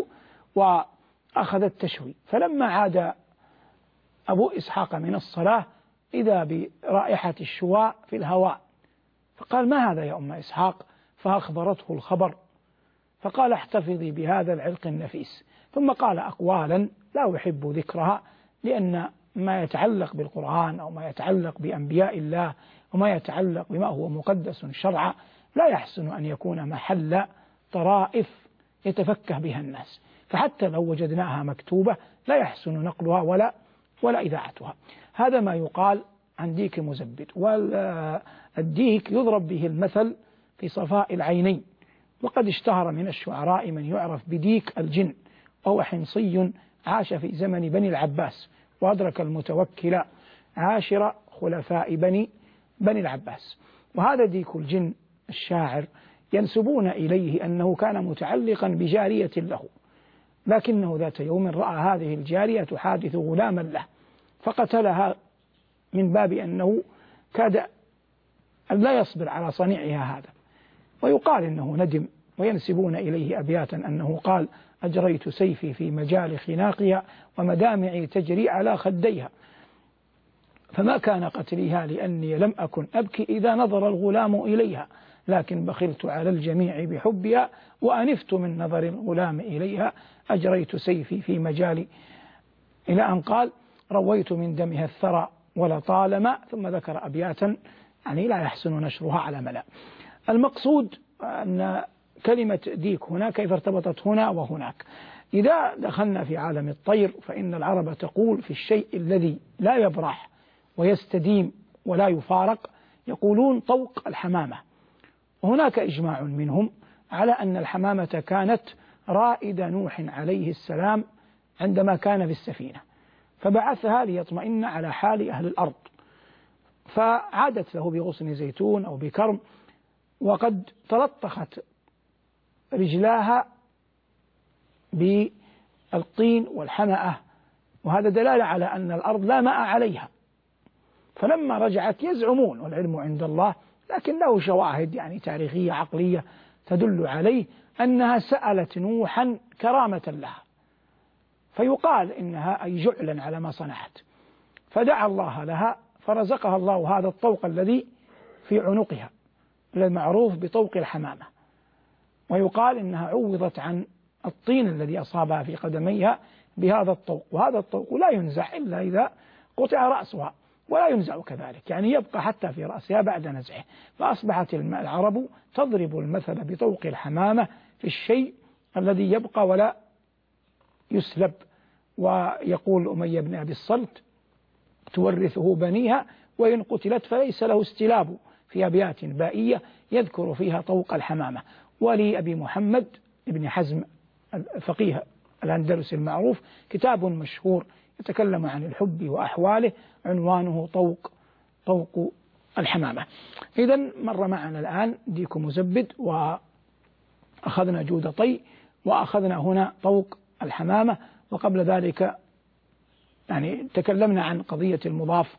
[SPEAKER 8] وأخذت تشوي، فلما عاد أبو إسحاق من الصلاة إذا برائحة الشواء في الهواء، فقال: ما هذا يا أم إسحاق؟ فأخبرته الخبر، فقال: احتفظي بهذا العرق النفيس. ثم قال أقوالا لا أحب ذكرها، لأن ما يتعلق بالقرآن أو ما يتعلق بأنبياء الله وما يتعلق بما هو مقدس شرعا لا يحسن أن يكون محل طرائف يتفكه بها الناس، فحتى لو وجدناها مكتوبة لا يحسن نقلها ولا إذاعتها. هذا ما يقال عن ديك مزبد. والديك يضرب به المثل في صفاء العينين، وقد اشتهر من الشعراء من يعرف بديك الجن، وهو حمصي عاش في زمن بني العباس، وأدرك المتوكل عاشر خلفاء بني العباس. وهذا ديك الجن الشاعر ينسبون إليه أنه كان متعلقا بجارية له، لكنه ذات يوم رأى هذه الجارية تحادث غلاما له فقتلها، من باب أنه كاد أن لا يصبر على صنيعها هذا. ويقال إنه ندم، وينسبون إليه أبياتا أنه قال: أجريت سيفي في مجال خناقها ومدامعي تجري على خديها، فما كان قتلها لأني لم أكن أبكي إذا نظر الغلام إليها، لكن بخلت على الجميع بحبها وأنفت من نظر الغلام إليها، أجريت سيفي في مجالي، إلى أن قال: رويت من دمها الثرى ولطالما، ثم ذكر أبياتا يعني لا يحسن نشرها على ملأ. المقصود أن كلمة ديك هنا كيف ارتبطت هنا وهناك. إذا دخلنا في عالم الطير فإن العرب تقول في الشيء الذي لا يبرح ويستديم ولا يفارق، يقولون طوق الحمامة. وهناك إجماع منهم على أن الحمامة كانت رائد نوح عليه السلام عندما كان في السفينة، فبعثها ليطمئن على حال أهل الأرض، فعادت له بغصن زيتون أو بكرم، وقد تلطخت رجلاها بالطين والحمأة، وهذا دلالة على أن الأرض لا ماء عليها. فلما رجعت يزعمون، والعلم عند الله، لكن له شواهد يعني تاريخية عقلية تدل عليه أنها سألت نوحا كرامة لها، فيقال إنها أي جعلا على ما صنعت، فدعا الله لها فرزقها الله هذا الطوق الذي في عنقها المعروف بطوق الحمامة. ويقال إنها عوضت عن الطين الذي أصابها في قدميها بهذا الطوق، وهذا الطوق لا ينزع إلا إذا قطع رأسها، ولا ينزع كذلك، يعني يبقى حتى في رأسها بعد نزعه. فأصبحت العرب تضرب المثل بطوق الحمامة في الشيء الذي يبقى ولا يسلب. ويقول أمية بن أبي الصلت: تورثه بنيها وإن قتلت فليس له استلاب، في أبيات بائية يذكر فيها طوق الحمامة. ولأبي محمد بن حزم الفقيه الأندلسي المعروف كتاب مشهور يتكلم عن الحب وأحواله، عنوانه طوق الحمامة. إذا مر معنا الآن ديك مزبد، وأخذنا جود طي، وأخذنا هنا طوق الحمامة، وقبل ذلك يعني تكلمنا عن قضية المضاف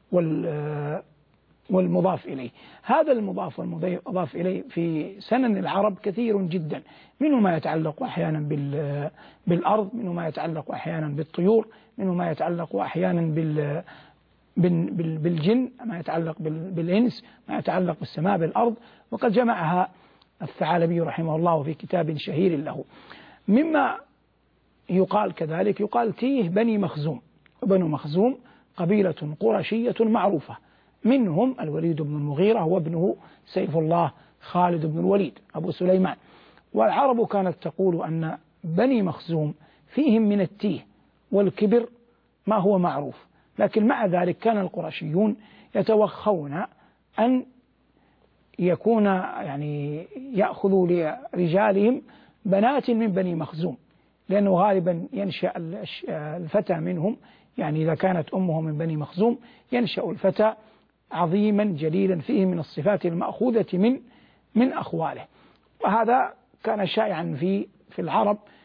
[SPEAKER 8] والمضاف إليه. هذا المضاف والمضاف إليه في سنن العرب كثير جدا، منه ما يتعلق أحيانا بالأرض، منه ما يتعلق أحيانا بالطيور، منه ما يتعلق أحيانا بالجن، ما يتعلق بالإنس، ما يتعلق بالسماء بالأرض، وقد جمعها الثعالبي رحمه الله في كتاب شهير له. مما يقال كذلك يقال تيه بني مخزوم، وبنو مخزوم قبيلة قرشية معروفة، منهم الوليد بن المغيرة وابنه سيف الله خالد بن الوليد أبو سليمان. والعرب كانت تقول أن بني مخزوم فيهم من التيه والكبر ما هو معروف، لكن مع ذلك كان القرشيون يتوخون أن يكون يعني يأخذوا لرجالهم بنات من بني مخزوم، لأنه غالبا ينشأ الفتى منهم، يعني إذا كانت أمه من بني مخزوم ينشأ الفتى عظيما جليلا فيه من الصفات المأخوذة من أخواله. وهذا كان شائعا في العرب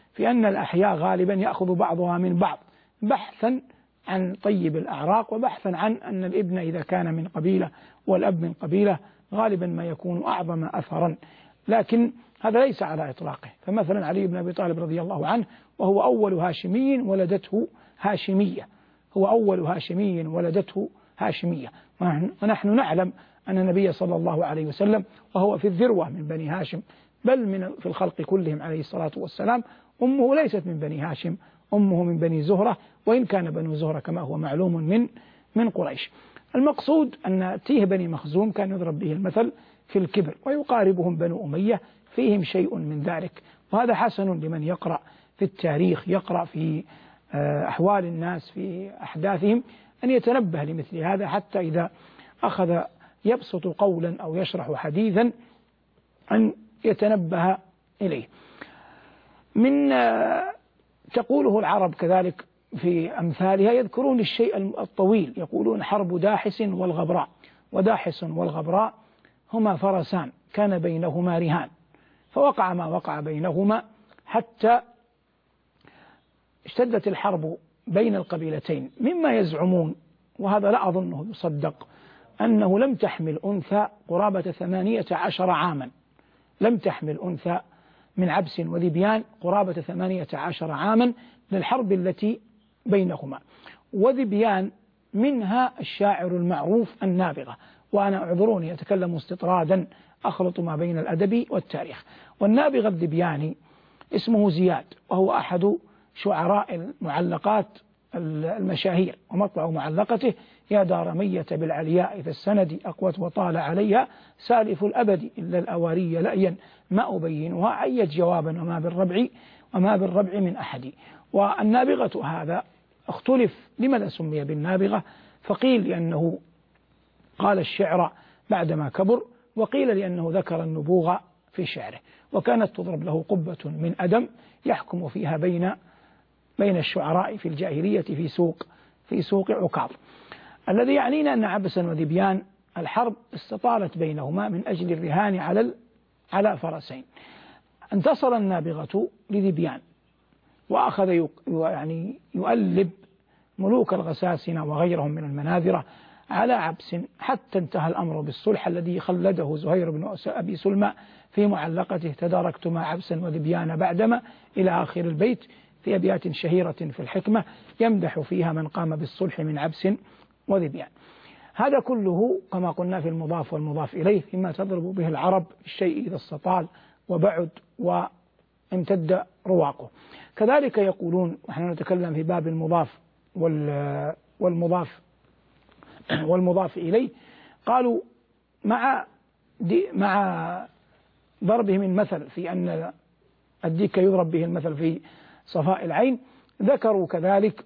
[SPEAKER 8] في أن الأحياء غالبا يأخذ بعضها من بعض بحثا عن طيب الأعراق، وبحثا عن أن الابن إذا كان من قبيلة والأب من قبيلة غالبا ما يكون أعظم أثرا، لكن هذا ليس على إطلاقه. فمثلا علي بن أبي طالب رضي الله عنه وهو أول هاشمي ولدته هاشمية، هو أول هاشمي ولدته هاشمية، ونحن نعلم أن النبي صلى الله عليه وسلم وهو في الذروة من بني هاشم، بل في الخلق كلهم عليه الصلاة والسلام أمه ليست من بني هاشم، أمه من بني زهرة، وإن كان بنو زهرة كما هو معلوم من قريش. المقصود أن تيه بني مخزوم كان يضرب به المثل في الكبر، ويقاربهم بنو أمية فيهم شيء من ذلك، وهذا حسن لمن يقرأ في التاريخ، يقرأ في أحوال الناس في أحداثهم، أن يتنبه لمثل هذا حتى إذا أخذ يبسط قولا أو يشرح حديثا أن يتنبه إليه. من تقوله العرب كذلك في أمثالها يذكرون الشيء الطويل، يقولون حرب داحس والغبراء، وداحس والغبراء هما فرسان كان بينهما رهان، فوقع ما وقع بينهما حتى اشتدت الحرب بين القبيلتين، مما يزعمون وهذا لا أظنه يصدق أنه لم تحمل أنثى قرابة 18 عاما، لم تحمل أنثى من عبس وذبيان قرابة 18 عاما للحرب التي بينهما. وذبيان منها الشاعر المعروف النابغة، وأنا أعذروني أتكلم استطرادا أخلط ما بين الأدب والتاريخ. والنابغة الذبياني اسمه زياد، وهو أحد شعراء المعلقات المشاهير، ومطلع معلقته يا دار مية بالعلياء إذا السند أقوت وطال عليها سالف الأبد إلا الأواري لأيا ما أبينها عيت جوابا وما بالربع من أحد. والنابغة هذا اختلف لماذا سمي بالنابغة، فقيل لأنه قال الشعر بعدما كبر، وقيل لأنه ذكر النبوغ في شعره، وكانت تضرب له قبة من أدم يحكم فيها بين الشعراء في الجاهلية في سوق عكاظ. الذي يعنينا أن عبسا وذبيان الحرب استطالت بينهما من أجل الرهان على فرسين. انتصر النابغة لذبيان، وأخذ يعني يؤلب ملوك الغساسنة وغيرهم من المناذرة على عبس، حتى انتهى الأمر بالصلح الذي خلده زهير بن أبي سلمى في معلقته تداركت مع عبس وذبيان بعدما إلى آخر البيت، في أبيات شهيرة في الحكمة يمدح فيها من قام بالصلح من عبس وذبيان. هذا كله كما قلنا في المضاف والمضاف إليه فيما تضرب به العرب الشيء إذا استطال وبعد وامتد رواقه. كذلك يقولون، ونحن نتكلم في باب المضاف والمضاف إليه، قالوا مع ضربهم المثل في أن الديك يضرب به المثل في صفاء العين، ذكروا كذلك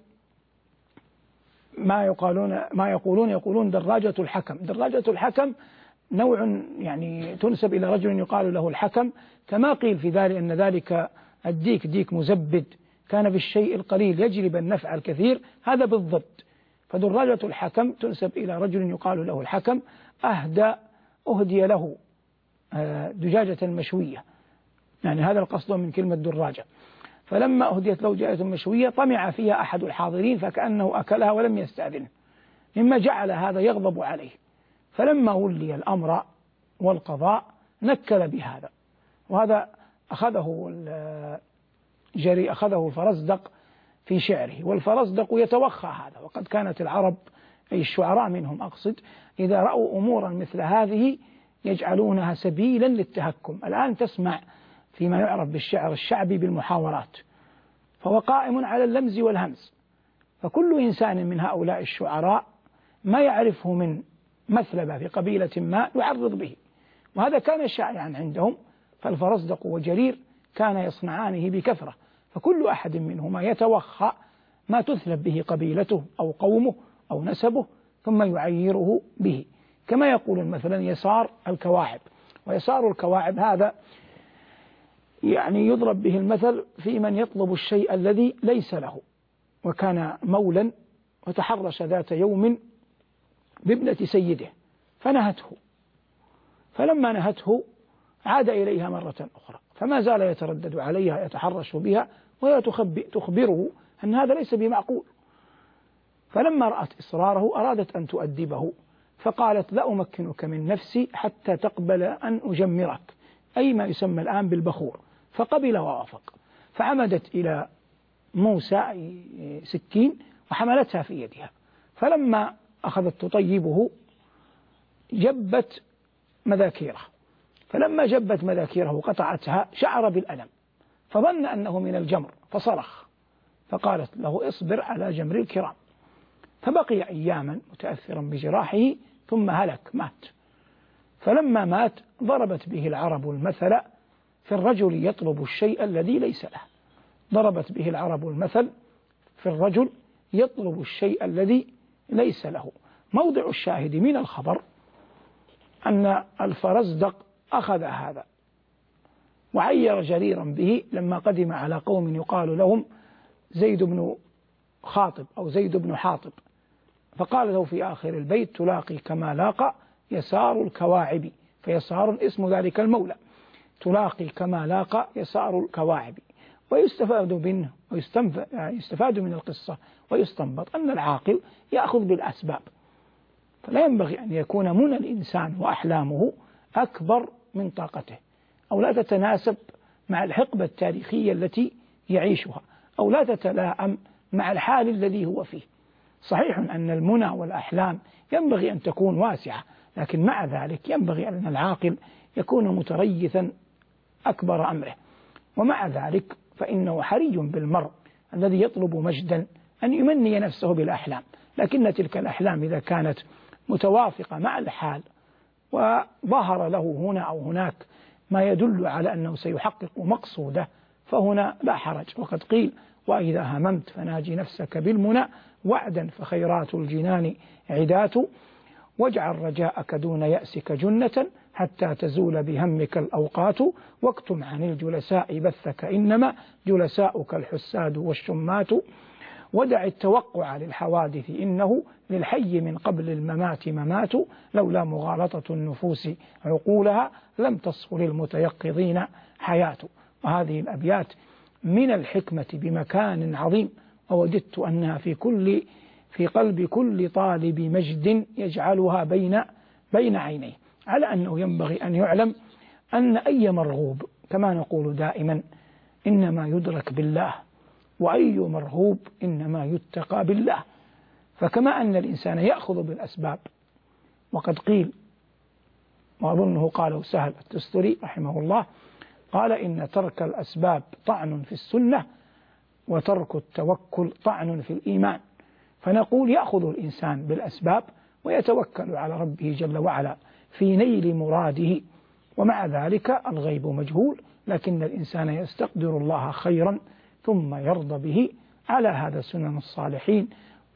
[SPEAKER 8] ما يقولون دراجة الحكم. دراجة الحكم نوع يعني تنسب إلى رجل يقال له الحكم، كما قيل في ذلك أن ذلك الديك ديك مزبد كان بالشيء القليل يجلب النفع الكثير، هذا بالضبط. فدراجة الحكم تنسب إلى رجل يقال له الحكم، أهدي له دجاجة مشوية، يعني هذا القصد من كلمة دراجة، فلما أهديت له دجاجة مشوية طمع فيها أحد الحاضرين فكأنه أكلها ولم يستأذنه، مما جعل هذا يغضب عليه، فلما ولي الأمر والقضاء نكل بهذا، وهذا أخذه الفرزدق في شعره. والفرزدق يتوخى هذا، وقد كانت العرب أي الشعراء منهم أقصد إذا رأوا أمورا مثل هذه يجعلونها سبيلا للتهكم. الآن تسمع فيما يعرف بالشعر الشعبي بالمحاورات، فهو قائم على اللمز والهمز، فكل إنسان من هؤلاء الشعراء ما يعرفه من مثلبة في قبيلة ما يعرض به، وهذا كان شائعا عندهم. فالفرزدق وجرير كان يصنعانه بكثرة، فكل أحد منهما يتوخى ما تثلب به قبيلته أو قومه أو نسبه ثم يعيره به، كما يقول مثلا يسار الكواعب. ويسار الكواعب هذا يعني يضرب به المثل في من يطلب الشيء الذي ليس له، وكان مولا وتحرش ذات يوم بابنة سيده فنهته، فلما نهته عاد إليها مرة أخرى، فما زال يتردد عليها يتحرش بها وهي تخبره أن هذا ليس بمعقول. فلما رأت إصراره أرادت أن تؤدبه، فقالت: لا أمكنك من نفسي حتى تقبل أن أجمرك، أي ما يسمى الآن بالبخور. فقبل ووافق، فعمدت إلى موسى سكين وحملتها في يدها، فلما أخذت تطيبه جبت مذاكيره، فلما جبت مذاكيره قطعتها شعر بالألم، فظن أنه من الجمر فصرخ، فقالت له: اصبر على جمر الكرام. فبقي أياما متأثرا بجراحه ثم هلك، مات. فلما مات ضربت به العرب المثل في الرجل يطلب الشيء الذي ليس له. ضربت به العرب المثل في الرجل يطلب الشيء الذي ليس له. موضع الشاهد من الخبر أن الفرزدق أخذ هذا وعير جريرا به لما قدم على قوم يقال لهم زيد بن خاطب أو زيد بن حاطب، فقال له في آخر البيت: تلاقي كما لاقى يسار الكواعب، فيسار اسم ذلك المولى، تلاقي كما لاقى يسار الكواعب. ويستفاد منه ويستفاد من القصة ويستنبط أن العاقل يأخذ بالأسباب، فلا ينبغي أن يكون منى الإنسان وأحلامه أكبر من طاقته، أو لا تتناسب مع الحقبة التاريخية التي يعيشها، أو لا تتلائم مع الحال الذي هو فيه. صحيح أن المنى والأحلام ينبغي أن تكون واسعة، لكن مع ذلك ينبغي أن العاقل يكون متريثا أكبر أمره. ومع ذلك فإنه حري بالمرء الذي يطلب مجدا أن يمني نفسه بالأحلام، لكن تلك الأحلام إذا كانت متوافقة مع الحال وظهر له هنا أو هناك ما يدل على أنه سيحقق مقصوده فهنا لا حرج. وقد قيل: وإذا هممت فناجي نفسك بالمنى وعدا فخيرات الجنان عدات، واجعل رجاءك دون يأسك جنة حتى تزول بهمك الأوقات، واكتم عن الجلساء بثك إنما جلساؤك الحساد والشمات، ودع التوقع للحوادث إنه للحي من قبل الممات ممات، لولا مغالطة النفوس عقولها لم تصفر المتيقظين حياة. وهذه الأبيات من الحكمة بمكان عظيم، ووددت أنها في قلب كل طالب مجد يجعلها بين عينيه، على أنه ينبغي أن يعلم أن أي مرغوب كما نقول دائما إنما يدرك بالله، وأي مرهوب إنما يتقى بالله. فكما أن الإنسان يأخذ بالأسباب، وقد قيل وأظنه قاله سهل التستري رحمه الله، قال: إن ترك الأسباب طعن في السنة وترك التوكل طعن في الإيمان. فنقول يأخذ الإنسان بالأسباب ويتوكل على ربه جل وعلا في نيل مراده، ومع ذلك الغيب مجهول، لكن الإنسان يستقدر الله خيرا ثم يرضى به. على هذا سنن الصالحين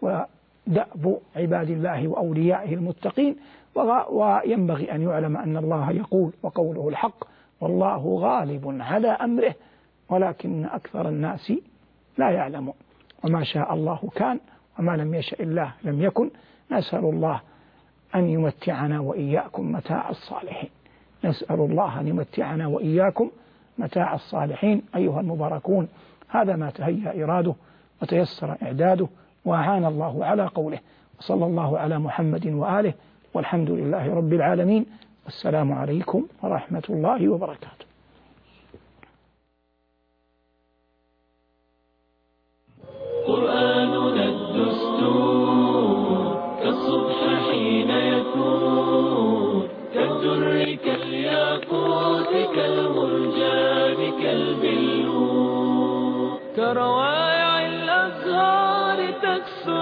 [SPEAKER 8] ودأب عباد الله وأوليائه المتقين. وينبغي أن يعلم أن الله يقول وقوله الحق: والله غالب على أمره ولكن أكثر الناس لا يعلمون. وما شاء الله كان وما لم يشاء الله لم يكن. نسأل الله أن يمتعنا وإياكم متاع الصالحين، نسأل الله أن يمتعنا وإياكم متاع الصالحين. أيها المباركون، هذا ما تهيأ إراده وتيسر إعداده وأعان الله على قوله، وصلى الله على محمد وآله، والحمد لله رب العالمين. والسلام عليكم ورحمة الله وبركاته.
[SPEAKER 2] قرآننا الدستور كالصبح حين يكون، كالدر كالياقوت كالمرجان كالبلور، كروائع الأزهار تكسر